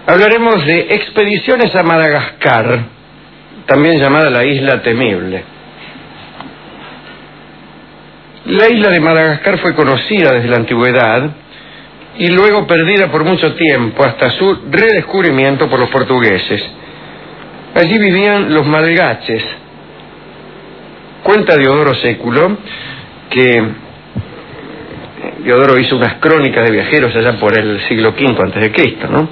Hablaremos de expediciones a Madagascar, también llamada la Isla Temible. La isla de Madagascar fue conocida desde la antigüedad y luego perdida por mucho tiempo hasta su redescubrimiento por los portugueses. Allí vivían los malgaches. Cuenta Diodoro Século que Diodoro hizo unas crónicas de viajeros allá por el siglo V antes de Cristo, ¿no?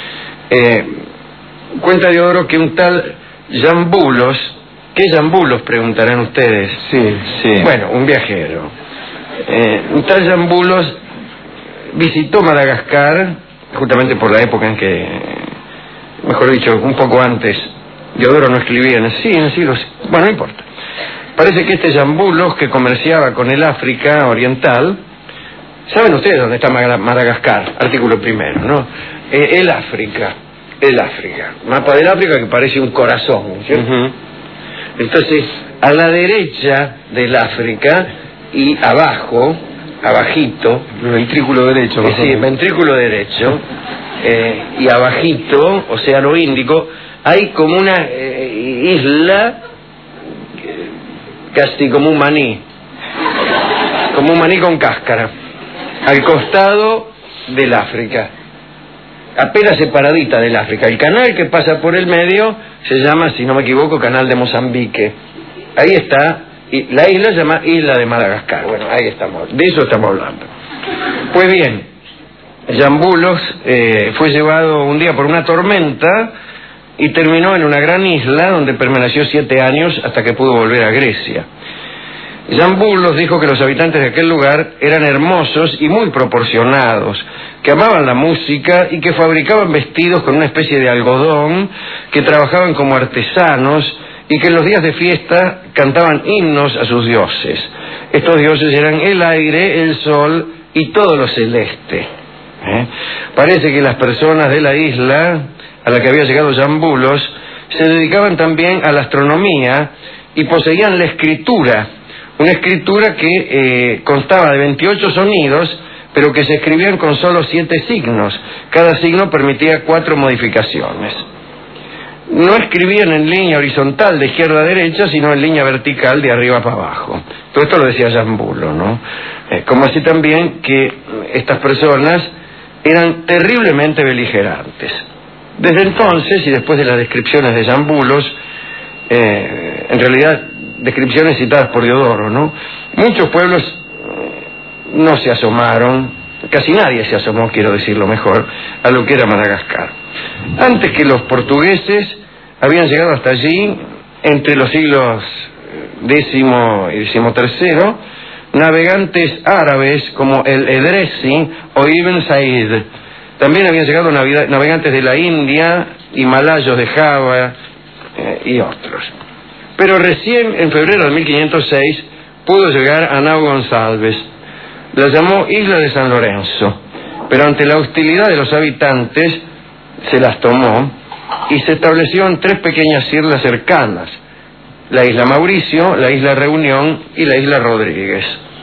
Cuenta Diodoro que un tal Jambulos, ¿qué Jambulos? Preguntarán ustedes. Sí. Bueno, un viajero. Un tal Jambulos visitó Madagascar justamente por la época en que, mejor dicho, un poco antes, Diodoro no escribía en el siglo. Bueno, no importa. Parece que este Jambulos, que comerciaba con el África oriental, ¿saben ustedes dónde está Madagascar? Artículo primero, ¿no? El África. Mapa del África que parece un corazón, ¿cierto? Entonces, a la derecha del África y abajo, abajito, el ventrículo derecho. Sí, el ventrículo derecho, y abajito, Océano Índico, hay como una isla, casi como un maní con cáscara, al costado del África, apenas separadita del África. El canal que pasa por el medio se llama, si no me equivoco, Canal de Mozambique. Ahí está, y la isla se llama Isla de Madagascar. Bueno, ahí estamos, de eso estamos hablando. Pues bien, Jambulos fue llevado un día por una tormenta y terminó en una gran isla donde permaneció 7 años hasta que pudo volver a Grecia. Jambulos dijo que los habitantes de aquel lugar eran hermosos y muy proporcionados, que amaban la música y que fabricaban vestidos con una especie de algodón, que trabajaban como artesanos y que en los días de fiesta cantaban himnos a sus dioses. Estos dioses eran el aire, el sol y todo lo celeste. Parece que las personas de la isla a la que había llegado Jambulos se dedicaban también a la astronomía y poseían la escritura, una escritura que constaba de 28 sonidos, pero que se escribían con solo 7 signos. Cada signo permitía 4 modificaciones. No escribían en línea horizontal de izquierda a derecha, sino en línea vertical de arriba para abajo. Todo esto lo decía Jambulos, ¿no? Como así también que estas personas eran terriblemente beligerantes. Desde entonces, y después de las descripciones de Jambulos, en realidad descripciones citadas por Diodoro, ¿no?, muchos pueblos no se asomaron, casi nadie se asomó, quiero decirlo mejor, a lo que era Madagascar. Antes que los portugueses habían llegado hasta allí, entre los siglos X y XIII, navegantes árabes como el Edresi o Ibn Said. También habían llegado navegantes de la India y malayos de Java y otros. Pero recién en febrero de 1506 pudo llegar Anao González. La llamó Isla de San Lorenzo, pero ante la hostilidad de los habitantes se las tomó y se estableció en 3 pequeñas islas cercanas: la isla Mauricio, la isla Reunión y la isla Rodríguez.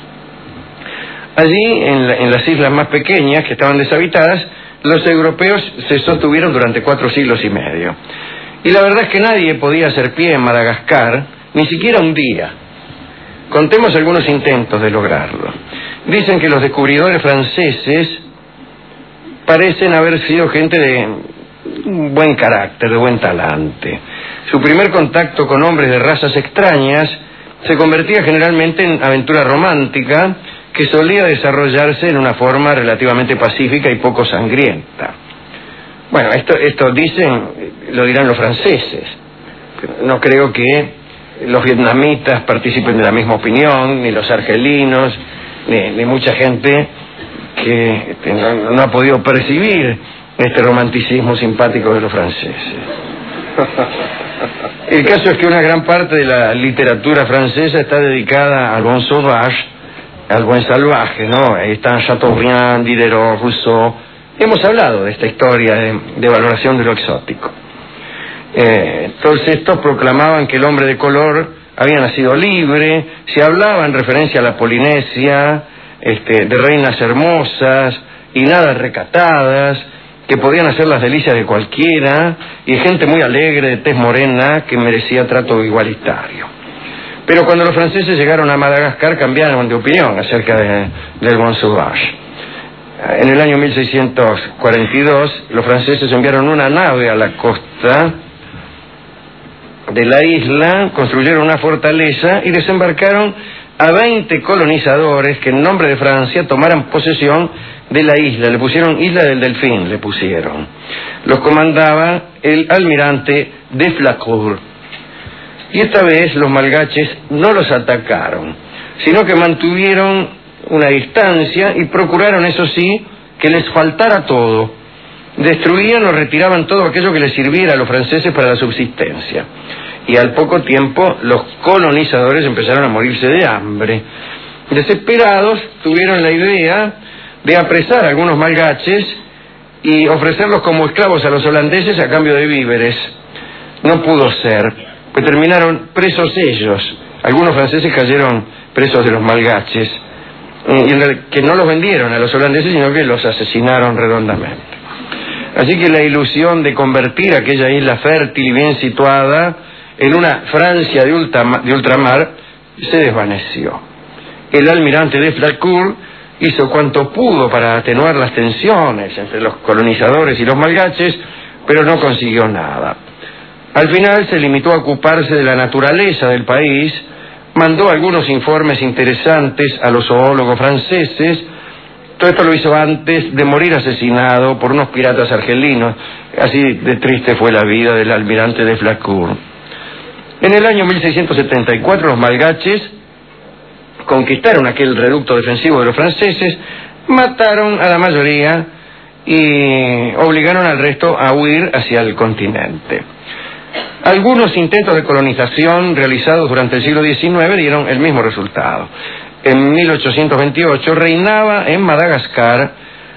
Allí, en las islas más pequeñas que estaban deshabitadas, los europeos se sostuvieron durante 4 siglos y medio. Y la verdad es que nadie podía hacer pie en Madagascar, ni siquiera un día. Contemos algunos intentos de lograrlo. Dicen que los descubridores franceses parecen haber sido gente de buen carácter, de buen talante. Su primer contacto con hombres de razas extrañas se convertía generalmente en aventura romántica, que solía desarrollarse en una forma relativamente pacífica y poco sangrienta. Bueno, esto dicen, lo dirán los franceses. No creo que los vietnamitas participen de la misma opinión, ni los argelinos, ni mucha gente que no ha podido percibir este romanticismo simpático de los franceses. El caso es que una gran parte de la literatura francesa está dedicada al bon sauvage, al buen salvaje, ¿no? Ahí están Chateaubriand, Diderot, Rousseau. Hemos hablado de esta historia de valoración de lo exótico. Todos estos proclamaban que el hombre de color había nacido libre, se hablaba en referencia a la Polinesia, de reinas hermosas y nada recatadas, que podían hacer las delicias de cualquiera, y gente muy alegre, de tez morena, que merecía trato igualitario. Pero cuando los franceses llegaron a Madagascar cambiaron de opinión acerca del bon sauvage. En el año 1642 los franceses enviaron una nave a la costa de la isla, construyeron una fortaleza y desembarcaron a 20 colonizadores que en nombre de Francia tomaran posesión de la isla. Le pusieron Isla del Delfín, le pusieron. Los comandaba el almirante de Flacourt. Y esta vez los malgaches no los atacaron, sino que mantuvieron una distancia y procuraron, eso sí, que les faltara todo. Destruían o retiraban todo aquello que les sirviera a los franceses para la subsistencia. Y al poco tiempo los colonizadores empezaron a morirse de hambre. Desesperados, tuvieron la idea de apresar a algunos malgaches y ofrecerlos como esclavos a los holandeses a cambio de víveres. No pudo ser, pues terminaron presos ellos. Algunos franceses cayeron presos de los malgaches, que no los vendieron a los holandeses, sino que los asesinaron redondamente. Así que la ilusión de convertir aquella isla fértil y bien situada en una Francia de ultramar se desvaneció. El almirante de Flacourt hizo cuanto pudo para atenuar las tensiones entre los colonizadores y los malgaches, pero no consiguió nada. Al final se limitó a ocuparse de la naturaleza del país, mandó algunos informes interesantes a los zoólogos franceses. Todo esto lo hizo antes de morir asesinado por unos piratas argelinos. Así de triste fue la vida del almirante de Flacourt. En el año 1674 los malgaches conquistaron aquel reducto defensivo de los franceses, mataron a la mayoría y obligaron al resto a huir hacia el continente. Algunos intentos de colonización realizados durante el siglo XIX dieron el mismo resultado. En 1828 reinaba en Madagascar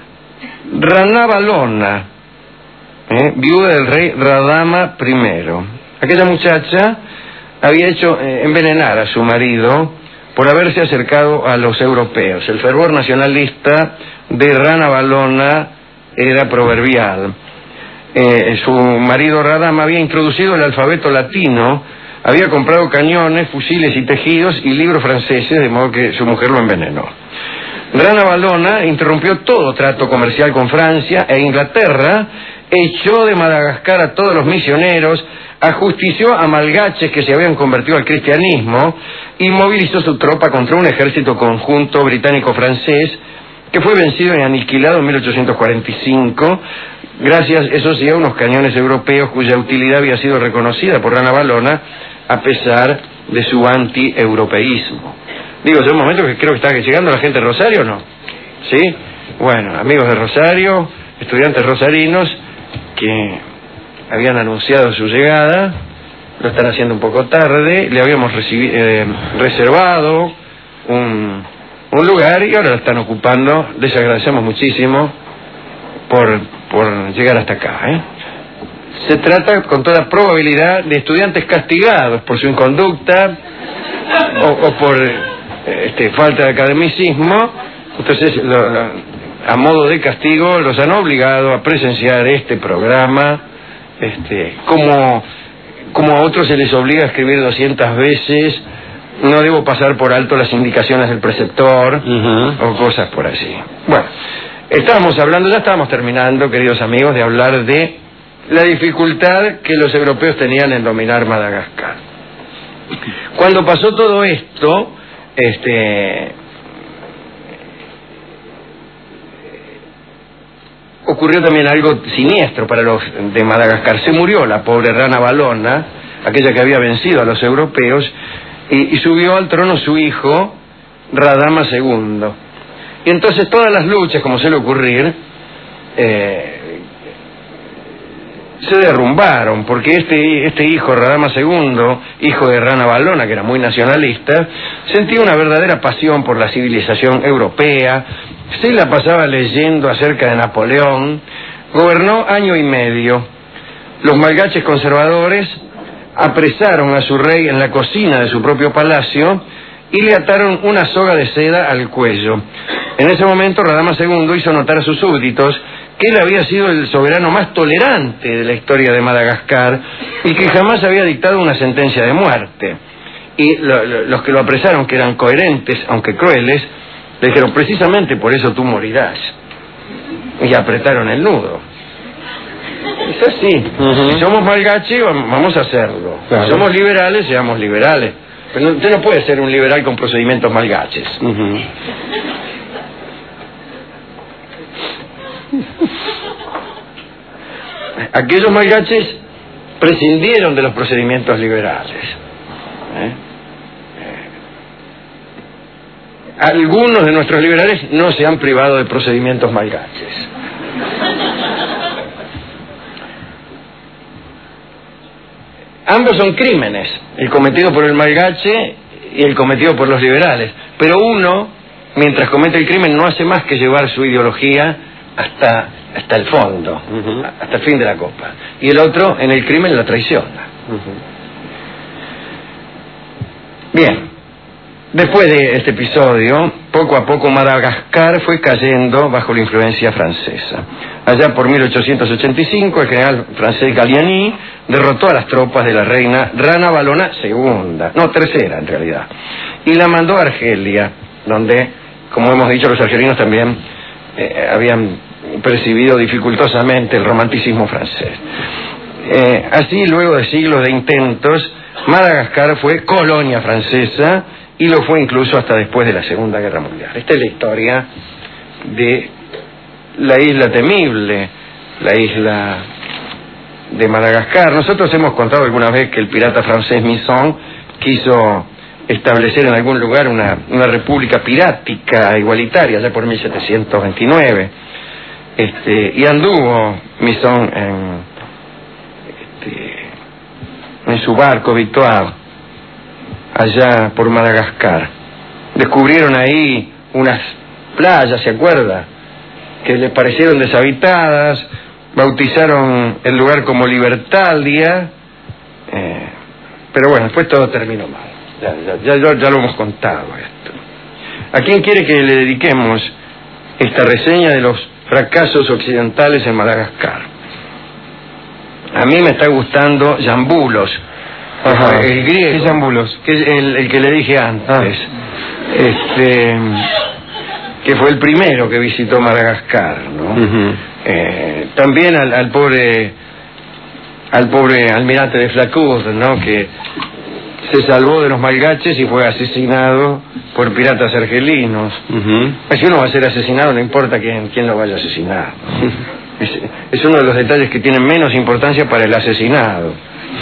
Rana Valona, viuda del rey Radama I. Aquella muchacha había hecho envenenar a su marido por haberse acercado a los europeos. El fervor nacionalista de Rana Valona era proverbial. Su marido Radama había introducido el alfabeto latino, había comprado cañones, fusiles y tejidos y libros franceses, de modo que su mujer lo envenenó. Rana Valona interrumpió todo trato comercial con Francia e Inglaterra, echó de Madagascar a todos los misioneros, ajustició a malgaches que se habían convertido al cristianismo y movilizó su tropa contra un ejército conjunto británico-francés que fue vencido y aniquilado en 1845, gracias, eso sí, a unos cañones europeos cuya utilidad había sido reconocida por Rana Valona a pesar de su anti-europeísmo. Digo, es un momento que creo que está llegando la gente de Rosario, ¿no? ¿Sí? Bueno, amigos de Rosario, estudiantes rosarinos que habían anunciado su llegada, lo están haciendo un poco tarde, le habíamos reservado un lugar y ahora lo están ocupando. Les agradecemos muchísimo por llegar hasta acá, Se trata con toda probabilidad de estudiantes castigados por su inconducta o por falta de academicismo. Entonces, a modo de castigo, los han obligado a presenciar este programa, como a otros se les obliga a escribir 200 veces. No debo pasar por alto las indicaciones del preceptor o cosas por así. Bueno, ya estábamos terminando, queridos amigos, de hablar de la dificultad que los europeos tenían en dominar Madagascar. Cuando pasó todo esto, ocurrió también algo siniestro para los de Madagascar. Se murió la pobre Rana Valona, aquella que había vencido a los europeos, y subió al trono su hijo, Radama II. Y entonces todas las luchas, como suele ocurrir, se derrumbaron, porque este hijo, Radama II, hijo de Rana Valona, que era muy nacionalista, sentía una verdadera pasión por la civilización europea, se la pasaba leyendo acerca de Napoleón, gobernó año y medio. Los malgaches conservadores apresaron a su rey en la cocina de su propio palacio y le ataron una soga de seda al cuello. En ese momento Radama II hizo notar a sus súbditos que él había sido el soberano más tolerante de la historia de Madagascar y que jamás había dictado una sentencia de muerte. Y los que lo apresaron, que eran coherentes, aunque crueles, le dijeron, precisamente por eso tú morirás. Y apretaron el nudo. Es así. Si somos malgache, vamos a hacerlo. Claro. Si somos liberales, seamos liberales. Pero usted no puede ser un liberal con procedimientos malgaches. Aquellos malgaches prescindieron de los procedimientos liberales. Algunos de nuestros liberales no se han privado de procedimientos malgaches. Ambos son crímenes, el cometido por el malgache y el cometido por los liberales. Pero uno, mientras comete el crimen, no hace más que llevar su ideología hasta el fondo, hasta el fin de la copa. Y el otro, en el crimen, la traiciona. Bien. Después de este episodio, poco a poco Madagascar fue cayendo bajo la influencia francesa. Allá por 1885, el general francés Gallieni derrotó a las tropas de la reina Rana Valona tercera en realidad, y la mandó a Argelia, donde, como hemos dicho, los argelinos también habían percibido dificultosamente el romanticismo francés. Así, luego de siglos de intentos, Madagascar fue colonia francesa, y lo fue incluso hasta después de la Segunda Guerra Mundial. Esta es la historia de la isla temible, la isla de Madagascar. Nosotros hemos contado alguna vez que el pirata francés Misson quiso establecer en algún lugar una república pirática igualitaria, ya por 1729. Y anduvo Misson en su barco Victoire, allá por Madagascar. Descubrieron ahí unas playas, ¿se acuerda?, que le parecieron deshabitadas, bautizaron el lugar como Libertalia, pero bueno, después todo terminó mal. Ya lo hemos contado esto. ¿A quién quiere que le dediquemos esta reseña de los fracasos occidentales en Madagascar? A mí me está gustando Yambulos. El griego. ¿Qué Yambulos? Que es el que le dije antes. Que fue el primero que visitó Madagascar, ¿no? También al pobre almirante de Flacourt, ¿no?, que se salvó de los malgaches y fue asesinado por piratas argelinos. Si uno va a ser asesinado, no importa quién lo vaya a asesinar, ¿no? Es uno de los detalles que tienen menos importancia para el asesinado.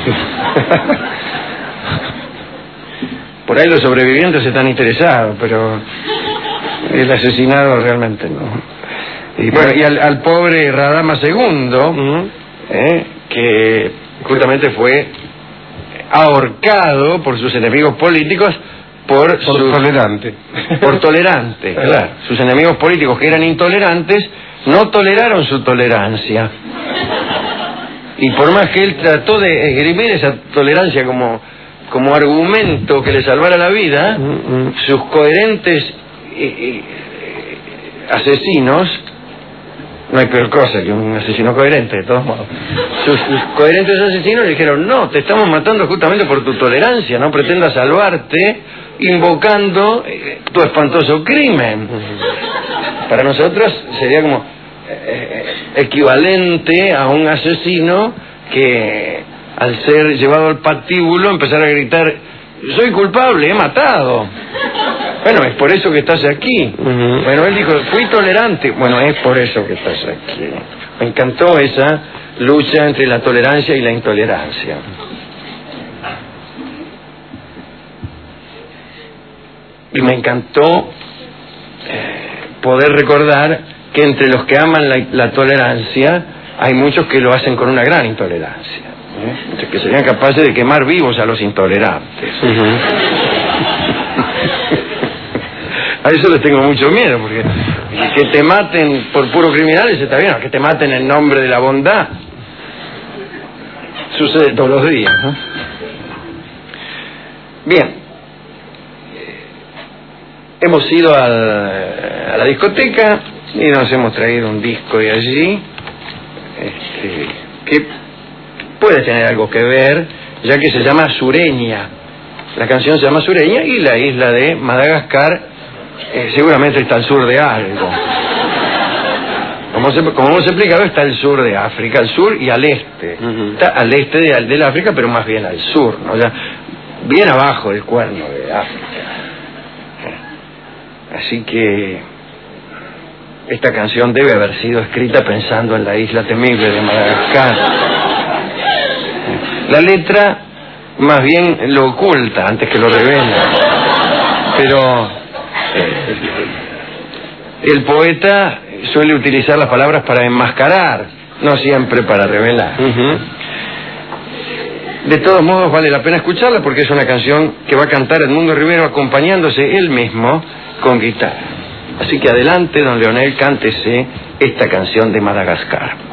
Por ahí los sobrevivientes están interesados, pero el asesinado realmente no. Y bueno, y al pobre Radama II, que justamente fue ahorcado por sus enemigos políticos por tolerante. Por tolerante, claro. Sus enemigos políticos, que eran intolerantes, no toleraron su tolerancia. Y por más que él trató de esgrimir esa tolerancia como argumento que le salvara la vida, sus coherentes asesinos, no hay peor cosa que un asesino coherente, de todos modos, sus coherentes asesinos le dijeron, no, te estamos matando justamente por tu tolerancia, no pretendas salvarte invocando tu espantoso crimen. Para nosotros sería como equivalente a un asesino que al ser llevado al patíbulo empezara a gritar, soy culpable, he matado. Bueno, es por eso que estás aquí. Bueno, él dijo, fui tolerante. Bueno, es por eso que estás aquí. Me encantó esa lucha entre la tolerancia y la intolerancia. Y me encantó poder recordar que entre los que aman la tolerancia hay muchos que lo hacen con una gran intolerancia, que serían capaces de quemar vivos a los intolerantes. A eso les tengo mucho miedo, porque que te maten por puro criminales está bien, que te maten en nombre de la bondad sucede todos los días, ¿no? Bien, hemos ido a la discoteca Y nos hemos traído un disco de allí, que puede tener algo que ver, ya que se llama Sureña. La canción se llama Sureña y la isla de Madagascar seguramente está al sur de algo. Como hemos explicado, está al sur de África, al sur y al este. Está al este del África, pero más bien al sur, ¿no? O sea, bien abajo del cuerno de África. Así que esta canción debe haber sido escrita pensando en la isla temible de Madagascar. La letra más bien lo oculta antes que lo revela. Pero el poeta suele utilizar las palabras para enmascarar, no siempre para revelar. De todos modos vale la pena escucharla porque es una canción que va a cantar Edmundo Rivero acompañándose él mismo con guitarra. Así que adelante, don Leonel, cántese esta canción de Madagascar.